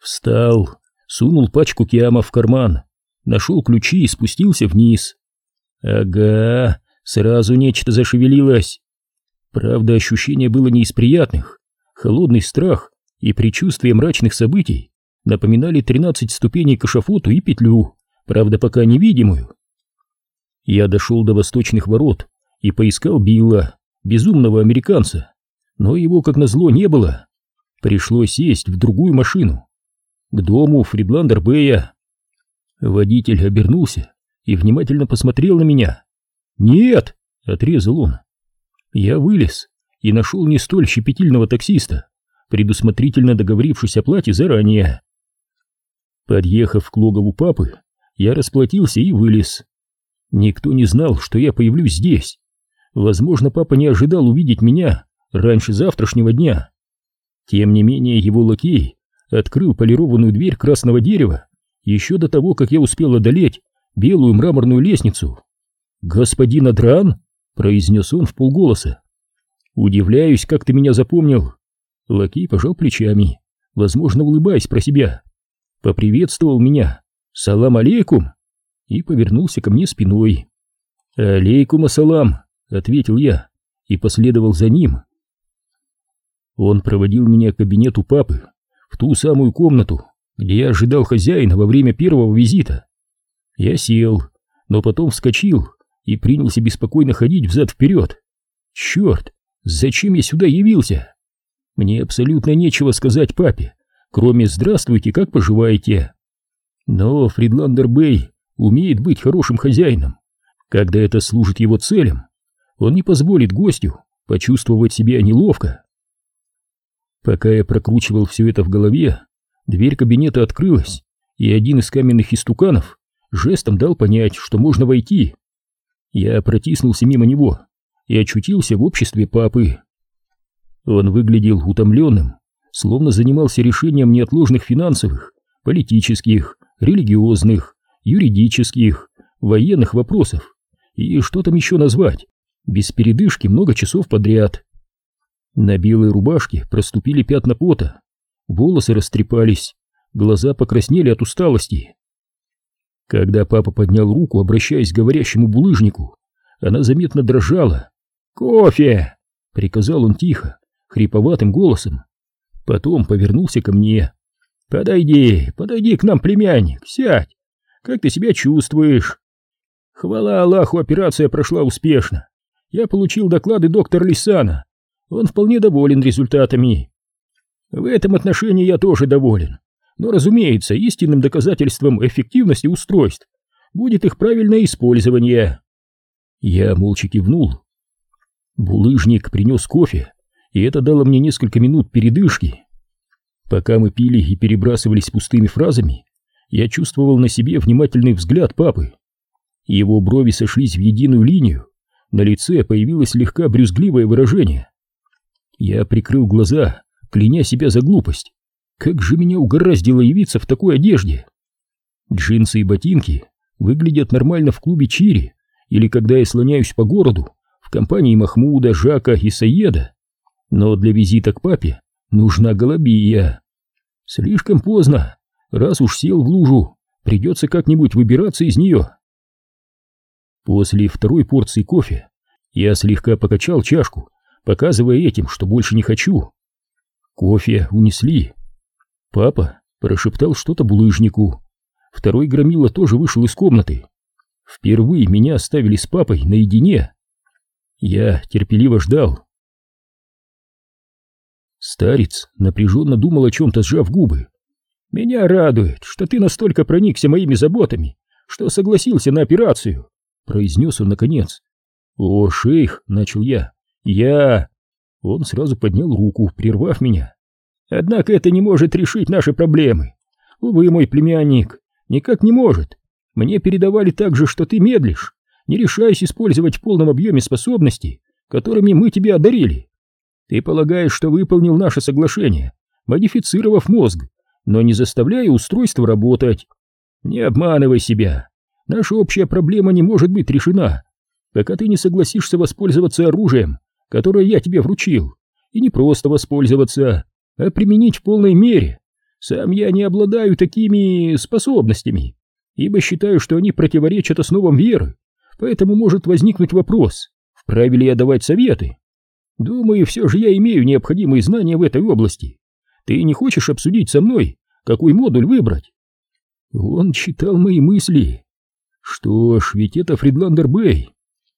Встал, сунул пачку киама в карман, нашел ключи и спустился вниз. Ага, сразу нечто зашевелилось. Правда, ощущение было не из приятных. Холодный страх и предчувствие мрачных событий напоминали 13 ступеней к эшафоту и петлю, правда, пока невидимую. Я дошел до восточных ворот и поискал Билла, безумного американца, но его, как назло, не было. Пришлось сесть в другую машину, к дому Фридландер-Бэя. Водитель обернулся и внимательно посмотрел на меня. «Нет!» — отрезал он. Я вылез и нашел не столь щепетильного таксиста, предусмотрительно договорившись о плате заранее. Подъехав к логову папы, я расплатился и вылез. Никто не знал, что я появлюсь здесь. Возможно, папа не ожидал увидеть меня раньше завтрашнего дня. Тем не менее, его лакей открыл полированную дверь красного дерева еще до того, как я успел одолеть белую мраморную лестницу. «Господин Адран?» — произнес он вполголоса. «Удивляюсь, как ты меня запомнил». Лакей пожал плечами, возможно, улыбаясь про себя. Поприветствовал меня. «Салам алейкум!» и повернулся ко мне спиной. «Алейкум ассалам!» — ответил я и последовал за ним. Он проводил меня к кабинету папы, в ту самую комнату, где я ожидал хозяина во время первого визита. Я сел, но потом вскочил и принялся беспокойно ходить взад-вперед. Черт, зачем я сюда явился? Мне абсолютно нечего сказать папе, кроме «здравствуйте, как поживаете?». Но Фридландер-Бэй умеет быть хорошим хозяином, когда это служит его целям. Он не позволит гостю почувствовать себя неловко. Пока я прокручивал все это в голове, дверь кабинета открылась, и один из каменных истуканов жестом дал понять, что можно войти. Я протиснулся мимо него и очутился в обществе папы. Он выглядел утомленным, словно занимался решением неотложных финансовых, политических, религиозных, юридических, военных вопросов и что там еще назвать, без передышки много часов подряд. На белой рубашке проступили пятна пота, волосы растрепались, глаза покраснели от усталости. Когда папа поднял руку, обращаясь к говорящему булыжнику, она заметно дрожала. «Кофе!» — приказал он тихо, хриповатым голосом. Потом повернулся ко мне. «Подойди к нам, племянник, сядь! Как ты себя чувствуешь?» «Хвала Аллаху, операция прошла успешно. Я получил доклады доктора Лисана. Он вполне доволен результатами. В этом отношении я тоже доволен. Но, разумеется, истинным доказательством эффективности устройств будет их правильное использование». Я молча кивнул. Булыжник принес кофе, и это дало мне несколько минут передышки. Пока мы пили и перебрасывались пустыми фразами, я чувствовал на себе внимательный взгляд папы. Его брови сошлись в единую линию, на лице появилось слегка брюзгливое выражение. Я прикрыл глаза, кляня себя за глупость. Как же меня угораздило явиться в такой одежде? Джинсы и ботинки выглядят нормально в клубе Чири или когда я слоняюсь по городу в компании Махмуда, Жака и Саеда. Но для визита к папе нужна голубия. Слишком поздно. Раз уж сел в лужу, придется как-нибудь выбираться из нее. После второй порции кофе я слегка покачал чашку, показывая этим, что больше не хочу. Кофе унесли. Папа прошептал что-то булыжнику. Второй громила тоже вышел из комнаты. Впервые меня оставили с папой наедине. Я терпеливо ждал. Старец напряженно думал о чем-то, сжав губы. «Меня радует, что ты настолько проникся моими заботами, что согласился на операцию», — произнес он наконец. «О, шейх», — начал я. Он сразу поднял руку, прервав меня. «Однако это не может решить наши проблемы. Увы, мой племянник, никак не может. Мне передавали также, что ты медлишь, не решаясь использовать в полном объеме способности, которыми мы тебя одарили. Ты полагаешь, что выполнил наше соглашение, модифицировав мозг, но не заставляя устройство работать. Не обманывай себя. Наша общая проблема не может быть решена, пока ты не согласишься воспользоваться оружием, которое я тебе вручил, и не просто воспользоваться, а применить в полной мере, Сам я не обладаю такими способностями, ибо считаю, что они противоречат основам веры, поэтому может возникнуть вопрос, вправе ли я давать советы. Думаю, все же я имею необходимые знания в этой области. Ты не хочешь обсудить со мной, какой модуль выбрать?» Он читал мои мысли. Что ж, ведь это Фридландер Бэй.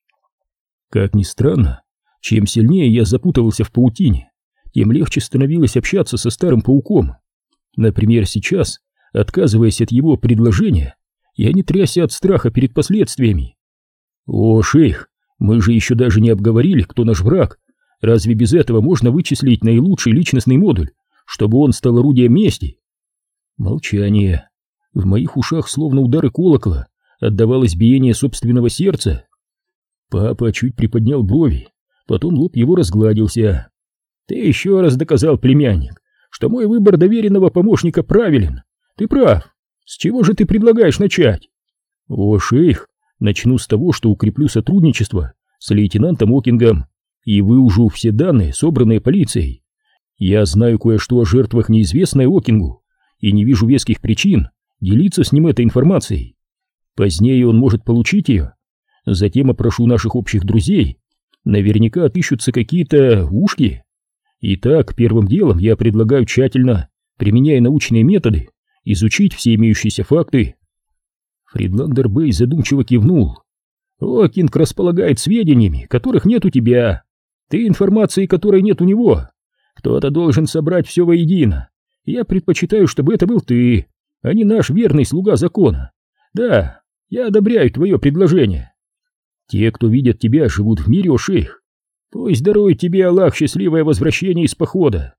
Как ни странно, чем сильнее я запутывался в паутине, тем легче становилось общаться со старым пауком. Например, сейчас, отказываясь от его предложения, я не трясся от страха перед последствиями. «О, шейх, мы же еще даже не обговорили, кто наш враг. Разве без этого можно вычислить наилучший личностный модуль, чтобы он стал орудием мести?» Молчание. В моих ушах, словно удары колокола, отдавалось биение собственного сердца. Папа чуть приподнял брови, потом лоб его разгладился. «Ты еще раз доказал, племянник, что мой выбор доверенного помощника правилен. Ты прав. С чего же ты предлагаешь начать?» «О, шейх, начну с того, что укреплю сотрудничество с лейтенантом Окингом и выужу все данные, собранные полицией. Я знаю кое-что о жертвах, неизвестное Окингу, и не вижу веских причин делиться с ним этой информацией. Позднее он может получить ее. Затем опрошу наших общих друзей. Наверняка отыщутся какие-то ушки. Итак, первым делом я предлагаю тщательно, применяя научные методы, изучить все имеющиеся факты». Фридландер Бэй задумчиво кивнул. «Окинг располагает сведениями, которых нет у тебя. Ты информацией, которой нет у него. Кто-то должен собрать все воедино. Я предпочитаю, чтобы это был ты, а не наш верный слуга закона. Да, я одобряю твое предложение. Те, кто видят тебя, живут в мире, о шейх. Пусть дарует тебе Аллах счастливое возвращение из похода».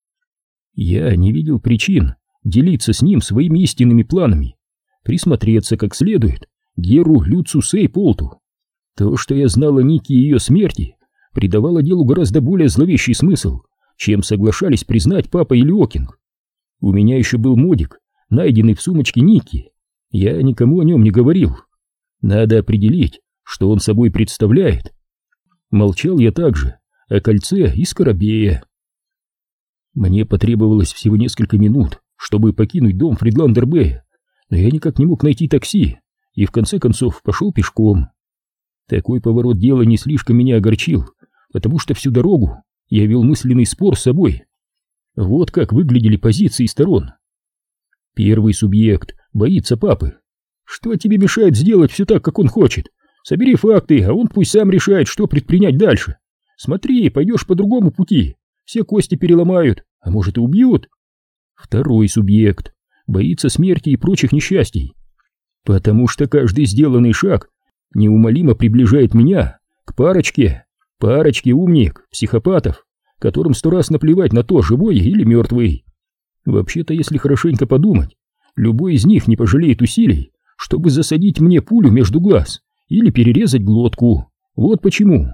Я не видел причин делиться с ним своими истинными планами, присмотреться как следует к Геру Люцу Сейполту. То, что я знал о Нике и ее смерти, придавало делу гораздо более зловещий смысл, чем соглашались признать папа или Окинг. У меня еще был модик, найденный в сумочке Ники. Я никому о нем не говорил. Надо определить, что он собой представляет. Молчал я также о кольце и скоробее. Мне потребовалось всего несколько минут, чтобы покинуть дом Фридландер Бэя, но я никак не мог найти такси и в конце концов пошел пешком. Такой поворот дела не слишком меня огорчил, потому что всю дорогу я вел мысленный спор с собой. Вот как выглядели позиции сторон. Первый субъект боится папы. Что тебе мешает сделать все так, как он хочет? Собери факты, а он пусть сам решает, что предпринять дальше. Смотри, пойдешь по другому пути, все кости переломают, а может и убьют. Второй субъект боится смерти и прочих несчастий, потому что каждый сделанный шаг неумолимо приближает меня к парочке умник, психопатов, которым 100 раз наплевать на то, живой или мертвый. Вообще-то, если хорошенько подумать, любой из них не пожалеет усилий, чтобы засадить мне пулю между глаз или перерезать глотку. Вот почему.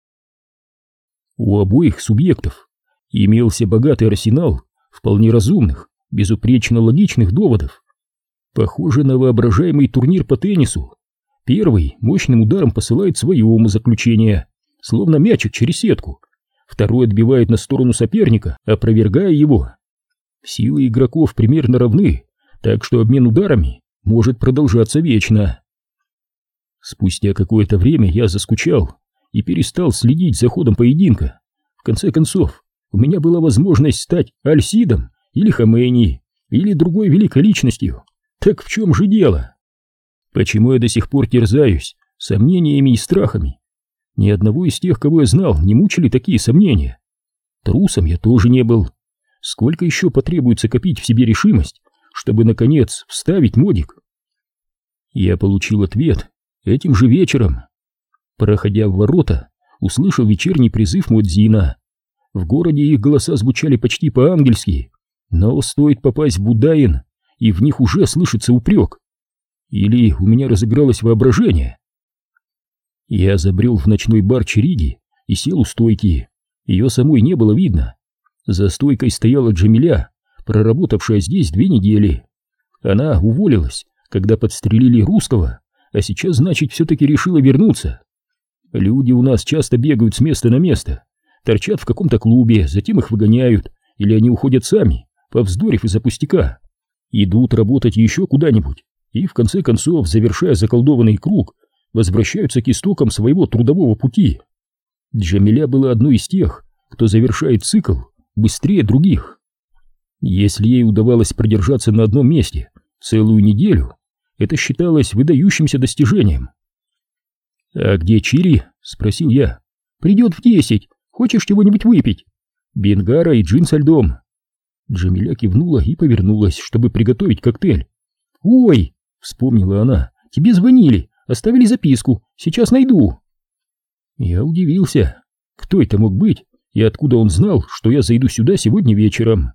У обоих субъектов имелся богатый арсенал вполне разумных, безупречно логичных доводов. Похоже на воображаемый турнир по теннису. Первый мощным ударом посылает свое умозаключение, словно мячик через сетку. Второй отбивает на сторону соперника, опровергая его. Силы игроков примерно равны, так что обмен ударами может продолжаться вечно. Спустя какое-то время я заскучал и перестал следить за ходом поединка. В конце концов, у меня была возможность стать Аль-Сидом или Хомейни, или другой великой личностью. Так в чем же дело? Почему я до сих пор терзаюсь сомнениями и страхами? Ни одного из тех, кого я знал, не мучили такие сомнения. Трусом я тоже не был. Сколько еще потребуется копить в себе решимость, чтобы, наконец, вставить модик? Я получил ответ этим же вечером. Проходя в ворота, услышал вечерний призыв муэдзина. В городе их голоса звучали почти по-ангельски, но стоит попасть в Будаин, и в них уже слышится упрек. Или у меня разыгралось воображение? Я забрел в ночной бар Чериги и сел у стойки. Ее самой не было видно. За стойкой стояла Джамиля, проработавшая здесь 2 недели. Она уволилась, когда подстрелили русского, а сейчас, значит, все-таки решила вернуться. Люди у нас часто бегают с места на место, торчат в каком-то клубе, затем их выгоняют, или они уходят сами, повздорив из-за пустяка, идут работать еще куда-нибудь и, в конце концов, завершая заколдованный круг, возвращаются к истокам своего трудового пути. Джамиля была одной из тех, кто завершает цикл быстрее других. Если ей удавалось продержаться на одном месте целую неделю, это считалось выдающимся достижением. «А где Чири?» — спросил я. «Придет в 10. Хочешь чего-нибудь выпить?» «Бенгара и джин со льдом». Джамиля кивнула и повернулась, чтобы приготовить коктейль. «Ой!» — вспомнила она. «Тебе звонили, оставили записку. Сейчас найду». Я удивился. Кто это мог быть и откуда он знал, что я зайду сюда сегодня вечером?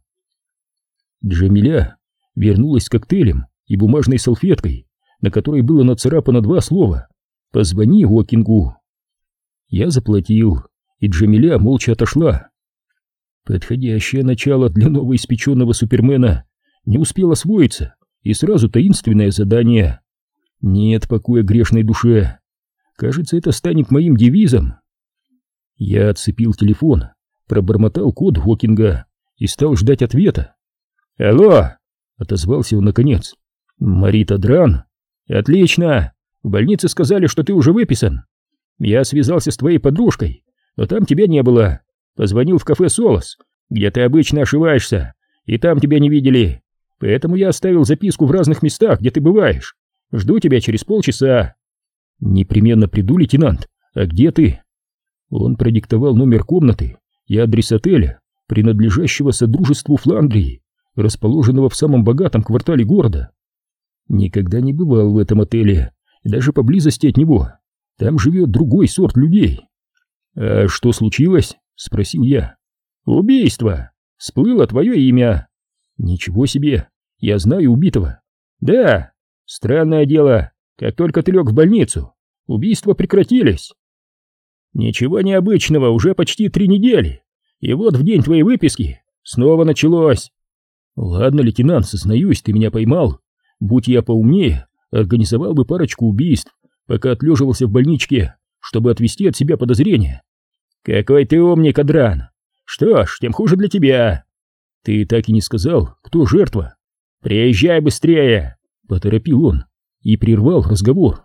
Джамиля вернулась с коктейлем и бумажной салфеткой, на которой было нацарапано 2 слова: «Позвони Окингу». Я заплатил, и Джамиля молча отошла. Подходящее начало для новоиспеченного супермена. Не успел освоиться, и сразу таинственное задание. Нет покоя грешной душе. Кажется, это станет моим девизом. Я отцепил телефон, пробормотал код Окинга и стал ждать ответа. «Алло!» — отозвался он наконец. «Марита Дран? Отлично! В больнице сказали, что ты уже выписан. Я связался с твоей подружкой, но там тебя не было. Позвонил в кафе «Солос», где ты обычно ошиваешься, и там тебя не видели. Поэтому я оставил записку в разных местах, где ты бываешь. Жду тебя через полчаса». «Непременно приду, лейтенант. А где ты?» Он продиктовал номер комнаты и адрес отеля, принадлежащего Содружеству Фландрии, расположенного в самом богатом квартале города. Никогда не бывал в этом отеле, и даже поблизости от него. Там живет другой сорт людей. «А что случилось?» — спросил я. «Убийство! Всплыло твое имя». «Ничего себе! Я знаю убитого». «Да, странное дело. Как только ты лег в больницу, убийства прекратились». «Ничего необычного, уже почти 3 недели. И вот в день твоей выписки снова началось». «Ладно, лейтенант, сознаюсь, ты меня поймал. Будь я поумнее, организовал бы парочку убийств, пока отлеживался в больничке, чтобы отвести от себя подозрения». «Какой ты умник, Адран! Что ж, тем хуже для тебя». «Ты так и не сказал, кто жертва». «Приезжай быстрее!» — поторопил он и прервал разговор.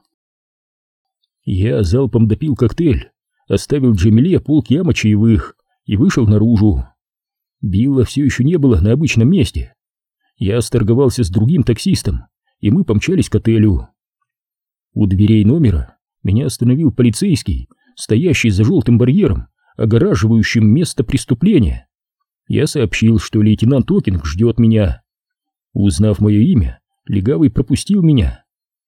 Я залпом допил коктейль, оставил Джамиле полкило чаевых и вышел наружу. Билла все еще не было на обычном месте. Я сторговался с другим таксистом, и мы помчались к отелю. У дверей номера меня остановил полицейский, стоящий за желтым барьером, огораживающим место преступления. Я сообщил, что лейтенант Окинг ждет меня. Узнав мое имя, легавый пропустил меня.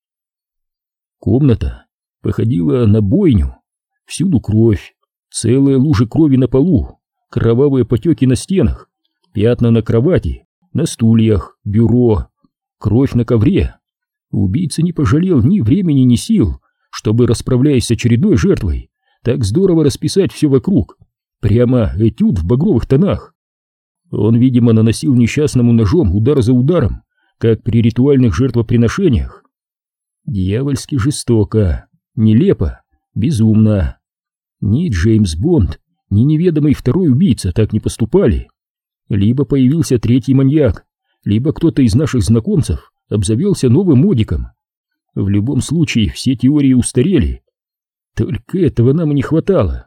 Комната походила на бойню. Всюду кровь, целые лужи крови на полу, кровавые потеки на стенах, пятна на кровати, на стульях, бюро, кровь на ковре. Убийца не пожалел ни времени, ни сил, чтобы, расправляясь с очередной жертвой, так здорово расписать все вокруг. Прямо этюд в багровых тонах. Он, видимо, наносил несчастному ножом удар за ударом, как при ритуальных жертвоприношениях. Дьявольски жестоко, нелепо, безумно. Ни Джеймс Бонд, ни неведомый второй убийца так не поступали. Либо появился третий маньяк, либо кто-то из наших знакомцев обзавелся новым модиком. В любом случае, все теории устарели. Только этого нам и не хватало.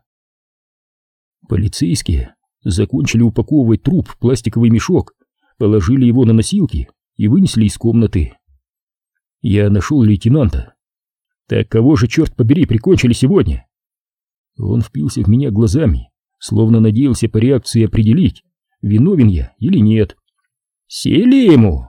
Полицейские закончили упаковывать труп в пластиковый мешок, положили его на носилки и вынесли из комнаты. Я нашел лейтенанта. «Так кого же, черт побери, прикончили сегодня?» Он впился в меня глазами, словно надеялся по реакции определить, виновен я или нет. «Сели ему!»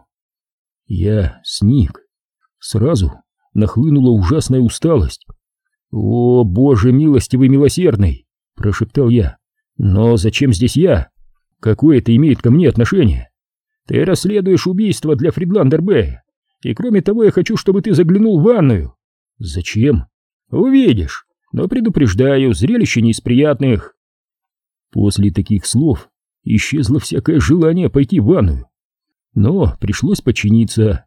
Я сник. Сразу нахлынула ужасная усталость. «О, Боже милостивый милосердный!» — прошептал я. «Но зачем здесь я? Какое это имеет ко мне отношение? Ты расследуешь убийство для Фридландер-Бэя, и кроме того я хочу, чтобы ты заглянул в ванную». «Зачем?» «Увидишь, но предупреждаю, зрелище не из приятных». После таких слов исчезло всякое желание пойти в ванную, но пришлось подчиниться.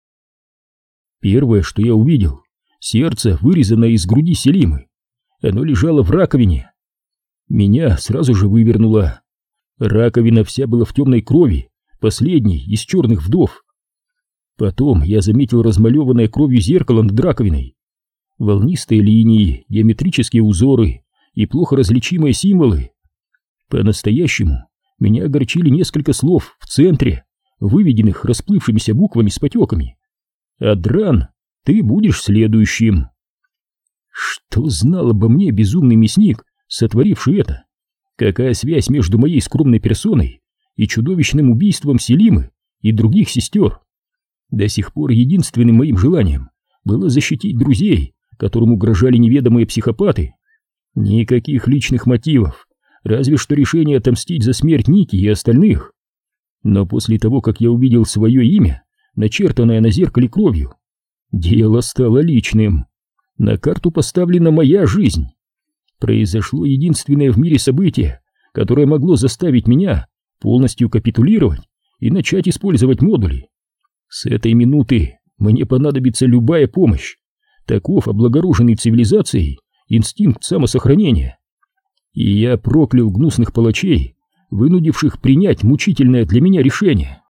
Первое, что я увидел — сердце, вырезанное из груди Селимы. Оно лежало в раковине. Меня сразу же вывернуло. Раковина вся была в темной крови, последней из черных вдов. Потом я заметил размалеванное кровью зеркало над раковиной. Волнистые линии, геометрические узоры и плохо различимые символы. По-настоящему меня огорчили несколько слов в центре, выведенных расплывшимися буквами с потеками. «Адран, ты будешь следующим». Что знал обо мне безумный мясник, сотворивший это? Какая связь между моей скромной персоной и чудовищным убийством Селимы и других сестер? До сих пор единственным моим желанием было защитить друзей, которым угрожали неведомые психопаты. Никаких личных мотивов, разве что решение отомстить за смерть Ники и остальных. Но после того, как я увидел свое имя, начертанное на зеркале кровью, дело стало личным. На карту поставлена моя жизнь. Произошло единственное в мире событие, которое могло заставить меня полностью капитулировать и начать использовать модули. С этой минуты мне понадобится любая помощь. Таков облагороженный цивилизацией инстинкт самосохранения. И я проклял гнусных палачей, вынудивших принять мучительное для меня решение.